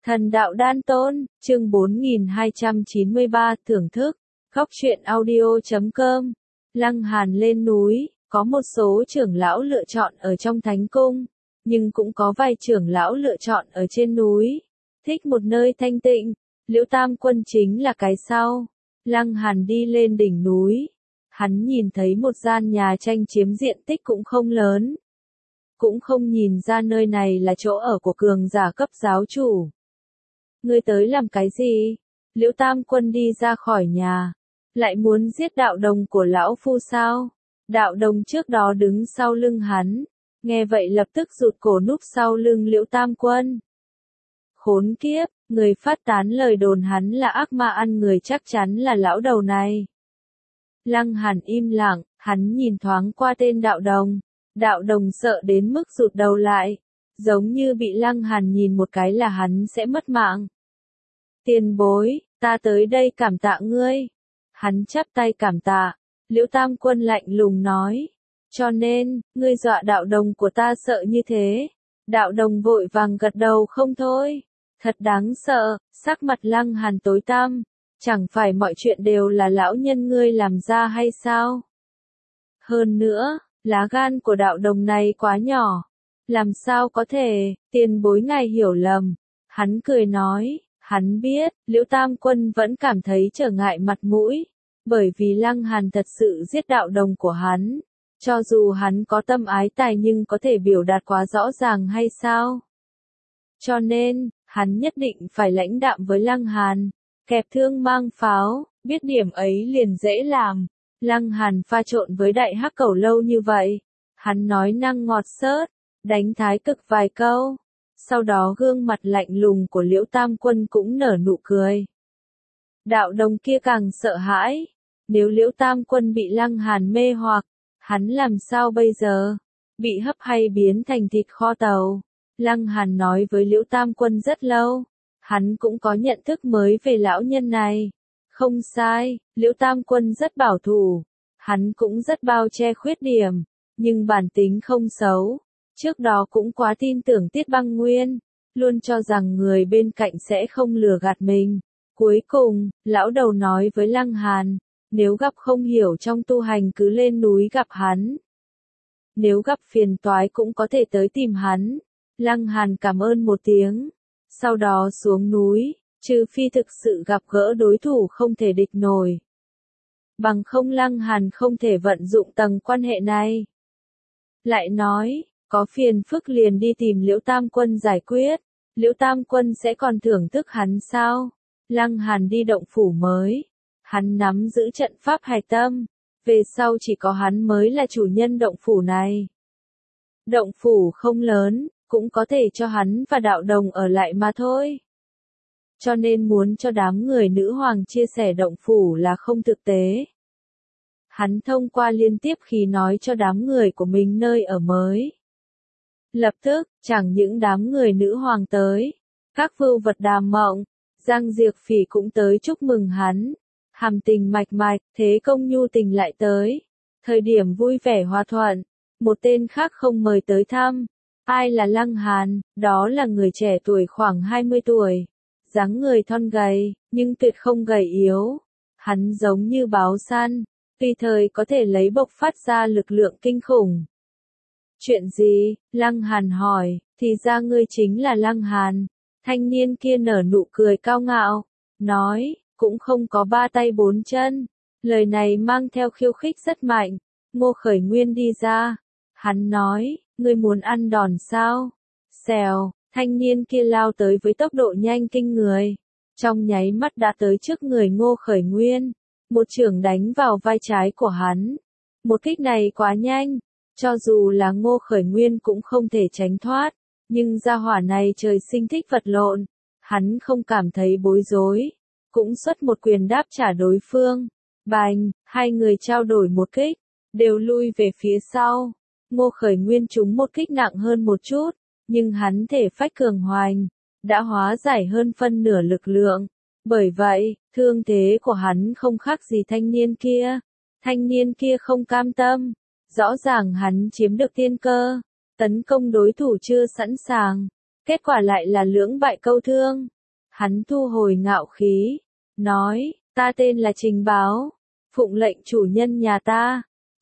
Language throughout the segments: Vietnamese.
Thần đạo đan tôn, chương 4293, thưởng thức, góc truyện audio.com. Lăng Hàn lên núi, có một số trưởng lão lựa chọn ở trong thánh cung, nhưng cũng có vài trưởng lão lựa chọn ở trên núi. Thích một nơi thanh tịnh, Liễu Tam Quân chính là cái sau. Lăng Hàn đi lên đỉnh núi, hắn nhìn thấy một gian nhà tranh chiếm diện tích cũng không lớn. Cũng không nhìn ra nơi này là chỗ ở của cường giả cấp giáo chủ. Ngươi tới làm cái gì? Liễu Tam Quân đi ra khỏi nhà. Lại muốn giết đạo đồng của lão phu sao? Đạo đồng trước đó đứng sau lưng hắn. Nghe vậy lập tức rụt cổ núp sau lưng Liễu Tam Quân. Khốn kiếp, người phát tán lời đồn hắn là ác ma ăn người chắc chắn là lão đầu này. Lăng Hàn im lặng, hắn nhìn thoáng qua tên đạo đồng. Đạo đồng sợ đến mức rụt đầu lại. Giống như bị Lăng Hàn nhìn một cái là hắn sẽ mất mạng. Tiền bối, ta tới đây cảm tạ ngươi. Hắn chắp tay cảm tạ. Liễu Tam Quân lạnh lùng nói. Cho nên, ngươi dọa đạo đồng của ta sợ như thế. Đạo đồng vội vàng gật đầu không thôi. Thật đáng sợ, sắc mặt Lăng Hàn tối tăm. Chẳng phải mọi chuyện đều là lão nhân ngươi làm ra hay sao? Hơn nữa, lá gan của đạo đồng này quá nhỏ. Làm sao có thể, tiền bối ngài hiểu lầm. Hắn cười nói. Hắn biết, Liễu Tam Quân vẫn cảm thấy trở ngại mặt mũi, bởi vì Lăng Hàn thật sự giết đạo đồng của hắn. Cho dù hắn có tâm ái tài nhưng có thể biểu đạt quá rõ ràng hay sao? Cho nên, hắn nhất định phải lãnh đạm với Lăng Hàn, kẹp thương mang pháo, biết điểm ấy liền dễ làm. Lăng Hàn pha trộn với đại hắc cẩu lâu như vậy, hắn nói năng ngọt xớt, đánh thái cực vài câu. Sau đó gương mặt lạnh lùng của Liễu Tam Quân cũng nở nụ cười. Đạo đồng kia càng sợ hãi. Nếu Liễu Tam Quân bị Lăng Hàn mê hoặc, hắn làm sao bây giờ? Bị hấp hay biến thành thịt kho tàu? Lăng Hàn nói với Liễu Tam Quân rất lâu. Hắn cũng có nhận thức mới về lão nhân này. Không sai, Liễu Tam Quân rất bảo thủ. Hắn cũng rất bao che khuyết điểm. Nhưng bản tính không xấu. Trước đó cũng quá tin tưởng Tiết Băng Nguyên, luôn cho rằng người bên cạnh sẽ không lừa gạt mình. Cuối cùng, lão đầu nói với Lăng Hàn, nếu gặp không hiểu trong tu hành cứ lên núi gặp hắn. Nếu gặp phiền toái cũng có thể tới tìm hắn. Lăng Hàn cảm ơn một tiếng, sau đó xuống núi, trừ phi thực sự gặp gỡ đối thủ không thể địch nổi. Bằng không Lăng Hàn không thể vận dụng tầng quan hệ này. Lại nói, có phiền phức liền đi tìm Liễu Tam Quân giải quyết. Liễu Tam Quân sẽ còn thưởng thức hắn sao? Lăng Hàn đi động phủ mới. Hắn nắm giữ trận pháp hạch tâm. Về sau chỉ có hắn mới là chủ nhân động phủ này. Động phủ không lớn, cũng có thể cho hắn và đạo đồng ở lại mà thôi. Cho nên muốn cho đám người nữ hoàng chia sẻ động phủ là không thực tế. Hắn thông qua liên tiếp khí nói cho đám người của mình nơi ở mới. Lập tức, chẳng những đám người nữ hoàng tới, các vưu vật Đàm Mộng, Giang Diệp Phỉ cũng tới chúc mừng hắn. Hàm Tình mạch mạch, Thế Công nhu tình lại tới. Thời điểm vui vẻ hòa thuận, một tên khác không mời tới thăm. Ai là Lăng Hàn? Đó là người trẻ tuổi khoảng 20 tuổi. Dáng người thon gầy, nhưng tuyệt không gầy yếu. Hắn giống như báo săn, tùy thời có thể lấy bộc phát ra lực lượng kinh khủng. Chuyện gì? Lăng Hàn hỏi, thì ra ngươi chính là Lăng Hàn. Thanh niên kia nở nụ cười cao ngạo, nói, cũng không có ba tay bốn chân. Lời này mang theo khiêu khích rất mạnh. Ngô Khởi Nguyên đi ra. Hắn nói, ngươi muốn ăn đòn sao? Xèo, thanh niên kia lao tới với tốc độ nhanh kinh người. Trong nháy mắt đã tới trước người Ngô Khởi Nguyên. Một chưởng đánh vào vai trái của hắn. Một kích này quá nhanh. Cho dù là Ngô Khởi Nguyên cũng không thể tránh thoát, nhưng gia hỏa này trời sinh thích vật lộn, hắn không cảm thấy bối rối, cũng xuất một quyền đáp trả đối phương. Bành, hai người trao đổi một kích, đều lui về phía sau. Ngô Khởi Nguyên trúng một kích nặng hơn một chút, nhưng hắn thể phách cường hoành, đã hóa giải hơn phân nửa lực lượng. Bởi vậy, thương thế của hắn không khác gì thanh niên kia. Thanh niên kia không cam tâm. Rõ ràng hắn chiếm được tiên cơ, tấn công đối thủ chưa sẵn sàng, kết quả lại là lưỡng bại câu thương. Hắn thu hồi ngạo khí, nói, ta tên là Trình Báo, phụng lệnh chủ nhân nhà ta.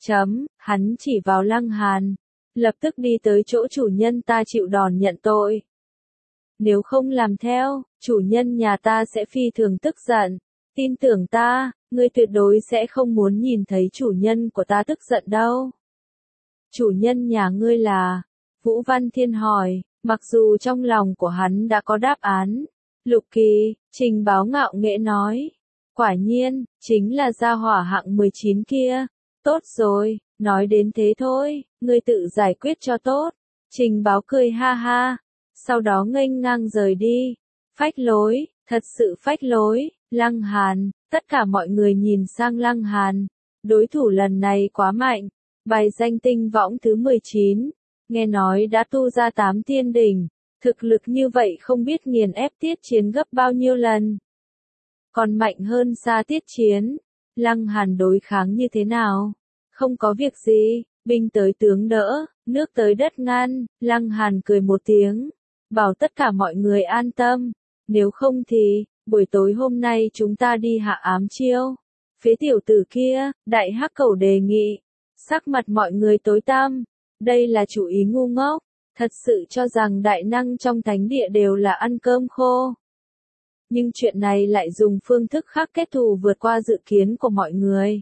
Hắn chỉ vào Lăng Hàn, lập tức đi tới chỗ chủ nhân ta chịu đòn nhận tội. Nếu không làm theo, chủ nhân nhà ta sẽ phi thường tức giận. Tin tưởng ta, ngươi tuyệt đối sẽ không muốn nhìn thấy chủ nhân của ta tức giận đâu. Chủ nhân nhà ngươi là? Vũ Văn Thiên hỏi, mặc dù trong lòng của hắn đã có đáp án. Lục Kỳ, Trình Báo ngạo nghễ nói. Quả nhiên, chính là gia hỏa hạng 19 kia. Tốt rồi, nói đến thế thôi, ngươi tự giải quyết cho tốt. Trình Báo cười ha ha, sau đó nghênh ngang rời đi. Phách lối, thật sự phách lối. Lăng Hàn, tất cả mọi người nhìn sang Lăng Hàn. Đối thủ lần này quá mạnh. Bài danh tinh võng thứ 19, nghe nói đã tu ra 8 tiên đỉnh. Thực lực như vậy không biết nghiền ép Tiết Chiến gấp bao nhiêu lần. Còn mạnh hơn xa Tiết Chiến. Lăng Hàn đối kháng như thế nào? Không có việc gì, binh tới tướng đỡ, nước tới đất ngăn. Lăng Hàn cười một tiếng, bảo tất cả mọi người an tâm. Nếu không thì, buổi tối hôm nay chúng ta đi hạ ám chiêu. Phế tiểu tử kia, Đại Hắc Cẩu đề nghị. Sắc mặt mọi người tối tăm. Đây là chủ ý ngu ngốc. Thật sự cho rằng đại năng trong thánh địa đều là ăn cơm khô. Nhưng chuyện này lại dùng phương thức khác kết thù vượt qua dự kiến của mọi người.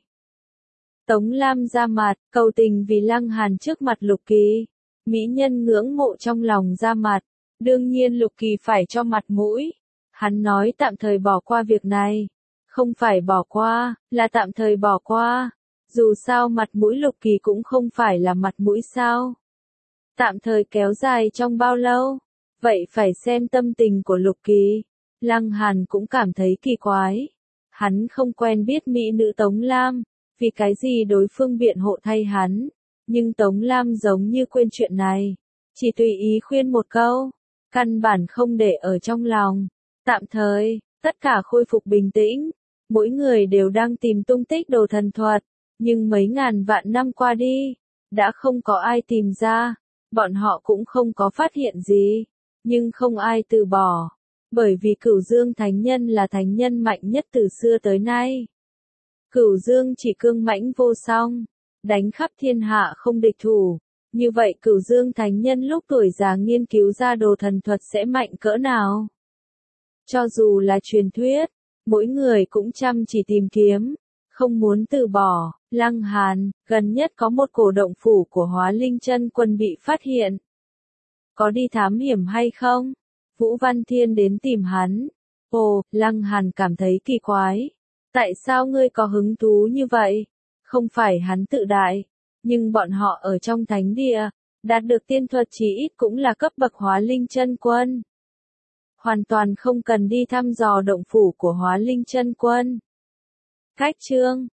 Tống Lam ra mặt, cầu tình vì Lăng Hàn trước mặt Lục Kỳ. Mỹ nhân ngưỡng mộ trong lòng ra mặt. Đương nhiên Lục Kỳ phải cho mặt mũi. Hắn nói tạm thời bỏ qua việc này. Không phải bỏ qua, là tạm thời bỏ qua. Dù sao mặt mũi Lục Kỳ cũng không phải là mặt mũi sao. Tạm thời kéo dài trong bao lâu? Vậy phải xem tâm tình của Lục Kỳ. Lăng Hàn cũng cảm thấy kỳ quái. Hắn không quen biết mỹ nữ Tống Lam, vì cái gì đối phương biện hộ thay hắn. Nhưng Tống Lam giống như quên chuyện này. Chỉ tùy ý khuyên một câu. Căn bản không để ở trong lòng. Tạm thời, tất cả khôi phục bình tĩnh. Mỗi người đều đang tìm tung tích đồ thần thuật. Nhưng mấy ngàn vạn năm qua đi, đã không có ai tìm ra. Bọn họ cũng không có phát hiện gì. Nhưng không ai từ bỏ. Bởi vì Cửu Dương Thánh Nhân là thánh nhân mạnh nhất từ xưa tới nay. Cửu Dương chỉ cương mãnh vô song, đánh khắp thiên hạ không địch thủ. Như vậy Cửu Dương Thánh Nhân lúc tuổi già nghiên cứu ra đồ thần thuật sẽ mạnh cỡ nào? Cho dù là truyền thuyết, mỗi người cũng chăm chỉ tìm kiếm, không muốn từ bỏ. Lăng Hàn, gần nhất có một cổ động phủ của Hóa Linh Chân Quân bị phát hiện. Có đi thám hiểm hay không? Vũ Văn Thiên đến tìm hắn. Ồ, Lăng Hàn cảm thấy kỳ quái. Tại sao ngươi có hứng thú như vậy? Không phải hắn tự đại, nhưng bọn họ ở trong thánh địa, đạt được tiên thuật chí ít cũng là cấp bậc Hóa Linh Chân Quân. Hoàn toàn không cần đi thăm dò động phủ của Hóa Linh Chân Quân. Cách chương